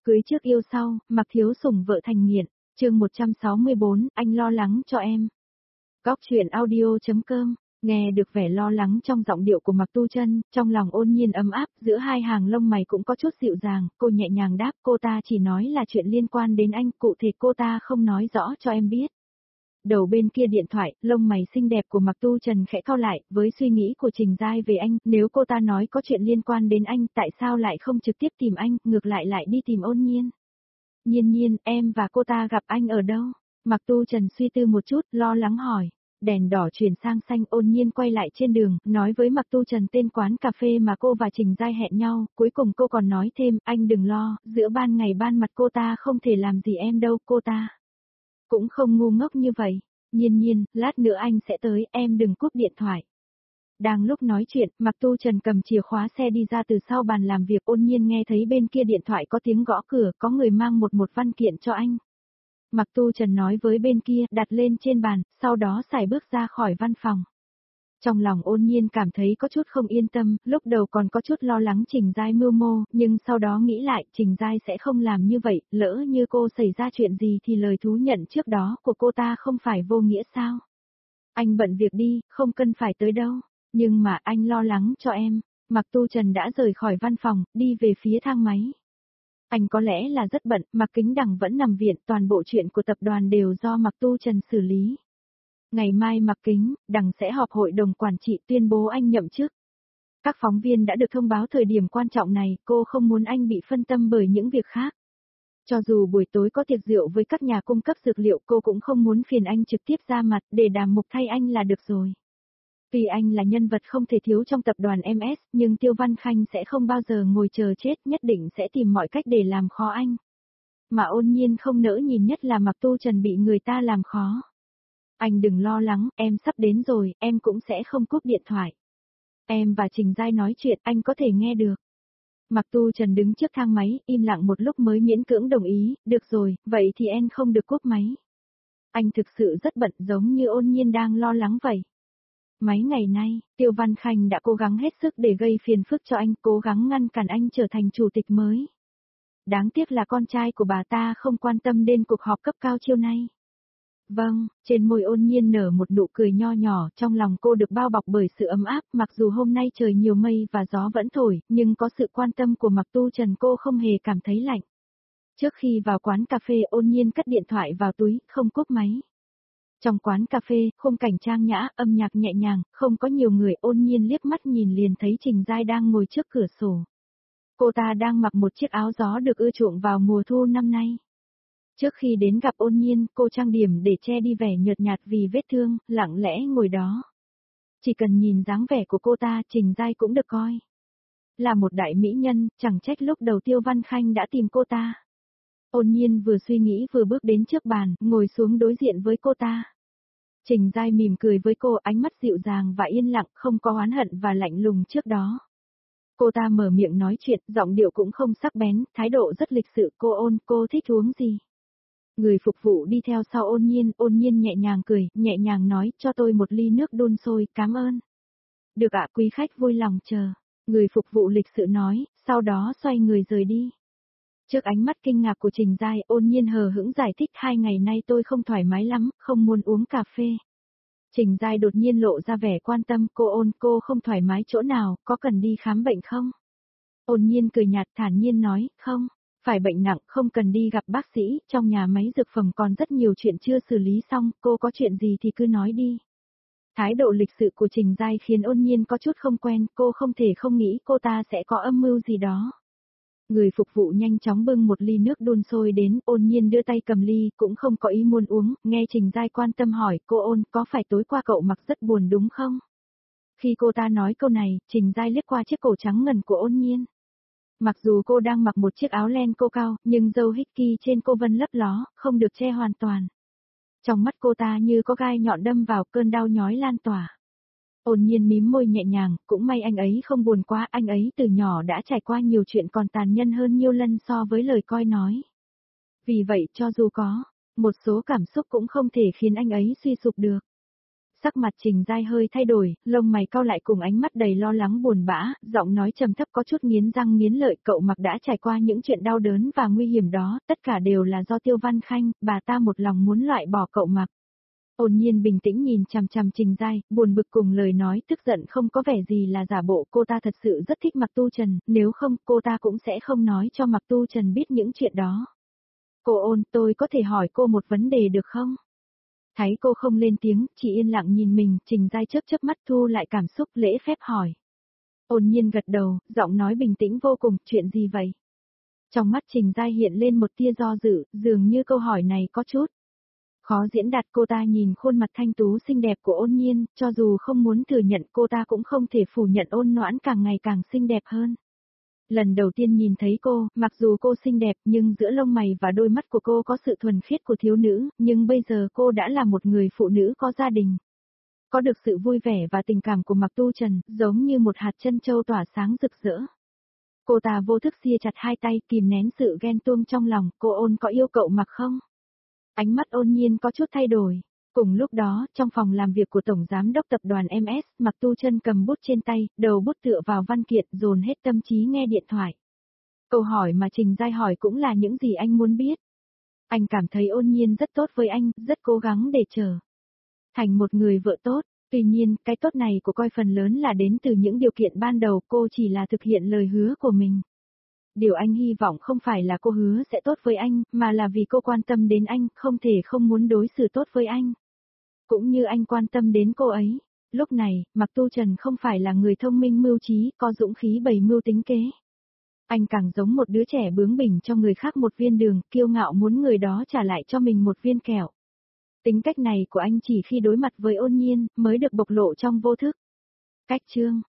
Cưới trước yêu sau, Mạc Thiếu Sủng vợ thành nghiện. Chương 164, anh lo lắng cho em. Góc truyện audio.com. Nghe được vẻ lo lắng trong giọng điệu của Mạc Tu Chân, trong lòng Ôn Nhiên ấm áp, giữa hai hàng lông mày cũng có chút dịu dàng, cô nhẹ nhàng đáp, cô ta chỉ nói là chuyện liên quan đến anh, cụ thể cô ta không nói rõ cho em biết. Đầu bên kia điện thoại, lông mày xinh đẹp của Mạc Tu Trần khẽ cau lại, với suy nghĩ của Trình Giai về anh, nếu cô ta nói có chuyện liên quan đến anh, tại sao lại không trực tiếp tìm anh, ngược lại lại đi tìm Ôn Nhiên. Nhiên Nhiên, em và cô ta gặp anh ở đâu? Mạc Tu Trần suy tư một chút, lo lắng hỏi. Đèn đỏ chuyển sang xanh, Ôn Nhiên quay lại trên đường, nói với Mạc Tu Trần tên quán cà phê mà cô và Trình Giai hẹn nhau, cuối cùng cô còn nói thêm, anh đừng lo, giữa ban ngày ban mặt cô ta không thể làm gì em đâu, cô ta cũng không ngu ngốc như vậy. Nhiên Nhiên, lát nữa anh sẽ tới, em đừng cúp điện thoại. Đang lúc nói chuyện, Mạc Tu Trần cầm chìa khóa xe đi ra từ sau bàn làm việc, Ôn Nhiên nghe thấy bên kia điện thoại có tiếng gõ cửa, có người mang một văn kiện cho anh. Mạc Tu Trần nói với bên kia, đặt lên trên bàn, sau đó sải bước ra khỏi văn phòng. Trong lòng Ôn Nhiên cảm thấy có chút không yên tâm, lúc đầu còn có chút lo lắng Trình Giai mưu mô, nhưng sau đó nghĩ lại, Trình Giai sẽ không làm như vậy, lỡ như cô xảy ra chuyện gì thì lời thú nhận trước đó của cô ta không phải vô nghĩa sao? Anh bận việc đi, không cần phải tới đâu, nhưng mà anh lo lắng cho em. Mạc Tu Trần đã rời khỏi văn phòng, đi về phía thang máy. Anh có lẽ là rất bận, Mạc Kính Đằng vẫn nằm viện, toàn bộ chuyện của tập đoàn đều do Mạc Tu Trần xử lý. Ngày mai Mạc Kính Đằng sẽ họp hội đồng quản trị tuyên bố anh nhậm chức. Các phóng viên đã được thông báo thời điểm quan trọng này, cô không muốn anh bị phân tâm bởi những việc khác. Cho dù buổi tối có tiệc rượu với các nhà cung cấp dược liệu, cô cũng không muốn phiền anh trực tiếp ra mặt, để đàm mục thay anh là được rồi. Vì anh là nhân vật không thể thiếu trong tập đoàn MS, nhưng Tiêu Văn Khanh sẽ không bao giờ ngồi chờ chết, nhất định sẽ tìm mọi cách để làm khó anh. Mà Ôn Nhiên không nỡ nhìn nhất là Mạc Tu Trần bị người ta làm khó. Anh đừng lo lắng, em sắp đến rồi, em cũng sẽ không cúp điện thoại. Em và Trình Giai nói chuyện, anh có thể nghe được. Mạc Tu Trần đứng trước thang máy, im lặng một lúc mới miễn cưỡng đồng ý, được rồi, vậy thì em không được cúp máy. Anh thực sự rất bận, giống như Ôn Nhiên đang lo lắng vậy. Mấy ngày nay, Tiêu Văn Khanh đã cố gắng hết sức để gây phiền phức cho anh, cố gắng ngăn cản anh trở thành chủ tịch mới. Đáng tiếc là con trai của bà ta không quan tâm đến cuộc họp cấp cao chiều nay. Vâng, trên môi Ôn Nhiên nở một nụ cười nho nhỏ, trong lòng cô được bao bọc bởi sự ấm áp, mặc dù hôm nay trời nhiều mây và gió vẫn thổi, nhưng có sự quan tâm của Mạc Tu Trần cô không hề cảm thấy lạnh. Trước khi vào quán cà phê, Ôn Nhiên cất điện thoại vào túi, không cúp máy. Trong quán cà phê, khung cảnh trang nhã, âm nhạc nhẹ nhàng, không có nhiều người, Ôn Nhiên liếc mắt nhìn liền thấy Trình Giai đang ngồi trước cửa sổ. Cô ta đang mặc một chiếc áo gió được ưa chuộng vào mùa thu năm nay. Trước khi đến gặp Ôn Nhiên, cô trang điểm để che đi vẻ nhợt nhạt vì vết thương, lặng lẽ ngồi đó. Chỉ cần nhìn dáng vẻ của cô ta, Trình Giai cũng được coi là một đại mỹ nhân, chẳng trách lúc đầu Tiêu Văn Khanh đã tìm cô ta. Ôn Nhiên vừa suy nghĩ vừa bước đến trước bàn, ngồi xuống đối diện với cô ta. Trình Giai mỉm cười với cô, ánh mắt dịu dàng và yên lặng, không có oán hận và lạnh lùng trước đó. Cô ta mở miệng nói chuyện, giọng điệu cũng không sắc bén, thái độ rất lịch sự. Cô thích uống gì? Người phục vụ đi theo sau Ôn Nhiên nhẹ nhàng cười, nhẹ nhàng nói, cho tôi một ly nước đun sôi, cảm ơn. Được ạ, quý khách vui lòng chờ. Người phục vụ lịch sự nói, sau đó xoay người rời đi. Trước ánh mắt kinh ngạc của Trình Giai, Ôn Nhiên hờ hững giải thích, 2 ngày nay tôi không thoải mái lắm, không muốn uống cà phê. Trình Giai đột nhiên lộ ra vẻ quan tâm, cô không thoải mái chỗ nào, có cần đi khám bệnh không? Ôn Nhiên cười nhạt thản nhiên nói, không, phải bệnh nặng, không cần đi gặp bác sĩ, trong nhà máy dược phẩm còn rất nhiều chuyện chưa xử lý xong, cô có chuyện gì thì cứ nói đi. Thái độ lịch sự của Trình Giai khiến Ôn Nhiên có chút không quen, cô không thể không nghĩ cô ta sẽ có âm mưu gì đó. Người phục vụ nhanh chóng bưng một ly nước đun sôi đến, Ôn Nhiên đưa tay cầm ly, cũng không có ý muốn uống, nghe Trình Giai quan tâm hỏi, cô Ôn, có phải tối qua cậu mặc rất buồn đúng không? Khi cô ta nói câu này, Trình Giai liếc qua chiếc cổ trắng ngần của Ôn Nhiên. Mặc dù cô đang mặc một chiếc áo len cô cao, nhưng râu hickey trên cô vân lấp ló, không được che hoàn toàn. Trong mắt cô ta như có gai nhọn đâm vào, cơn đau nhói lan tỏa. Ôn Nhiên mím môi nhẹ nhàng, cũng may anh ấy không buồn quá, anh ấy từ nhỏ đã trải qua nhiều chuyện còn tàn nhân hơn nhiều lần so với lời coi nói. Vì vậy cho dù có một số cảm xúc cũng không thể khiến anh ấy suy sụp được. Sắc mặt Trình Giai hơi thay đổi, lông mày cau lại cùng ánh mắt đầy lo lắng buồn bã, giọng nói trầm thấp có chút nghiến răng nghiến lợi, cậu Mặc đã trải qua những chuyện đau đớn và nguy hiểm đó, tất cả đều là do Tiêu Văn Khanh, bà ta một lòng muốn loại bỏ cậu Mặc. Ôn Nhiên bình tĩnh nhìn chằm chằm Trình Giai, buồn bực cùng lời nói tức giận không có vẻ gì là giả bộ, cô ta thật sự rất thích Mặc Tu Trần, nếu không cô ta cũng sẽ không nói cho Mặc Tu Trần biết những chuyện đó. Cô Ôn, tôi có thể hỏi cô một vấn đề được không? Thấy cô không lên tiếng, chỉ yên lặng nhìn mình, Trình Giai chớp chớp mắt thu lại cảm xúc lễ phép hỏi. Ôn Nhiên gật đầu, giọng nói bình tĩnh vô cùng, chuyện gì vậy? Trong mắt Trình Giai hiện lên một tia do dự, dường như câu hỏi này có chút khó diễn đạt. Cô ta nhìn khuôn mặt thanh tú xinh đẹp của Ôn Nhiên, cho dù không muốn thừa nhận cô ta cũng không thể phủ nhận Ôn Noãn càng ngày càng xinh đẹp hơn. Lần đầu tiên nhìn thấy cô, mặc dù cô xinh đẹp nhưng giữa lông mày và đôi mắt của cô có sự thuần khiết của thiếu nữ, nhưng bây giờ cô đã là một người phụ nữ có gia đình. Có được sự vui vẻ và tình cảm của Mạc Tu Trần, giống như một hạt trân châu tỏa sáng rực rỡ. Cô ta vô thức sia chặt hai tay kìm nén sự ghen tuông trong lòng, cô Ôn có yêu cậu Mạc không? Ánh mắt Ôn Nhiên có chút thay đổi. Cùng lúc đó, trong phòng làm việc của Tổng Giám đốc Tập đoàn MS, Mạc Tu Trân cầm bút trên tay, đầu bút tựa vào văn kiện, dồn hết tâm trí nghe điện thoại. Câu hỏi mà Trình Giai hỏi cũng là những gì anh muốn biết. Anh cảm thấy Ôn Nhiên rất tốt với anh, rất cố gắng để trở thành một người vợ tốt. Tuy nhiên, cái tốt này của coi phần lớn là đến từ những điều kiện ban đầu, cô chỉ là thực hiện lời hứa của mình. Điều anh hy vọng không phải là cô hứa sẽ tốt với anh, mà là vì cô quan tâm đến anh, không thể không muốn đối xử tốt với anh. Cũng như anh quan tâm đến cô ấy. Lúc này, Mạc Tu Trần không phải là người thông minh mưu trí, có dũng khí bày mưu tính kế. Anh càng giống một đứa trẻ bướng bỉnh cho người khác một viên đường, kiêu ngạo muốn người đó trả lại cho mình một viên kẹo. Tính cách này của anh chỉ khi đối mặt với Ôn Nhiên, mới được bộc lộ trong vô thức. Cách chương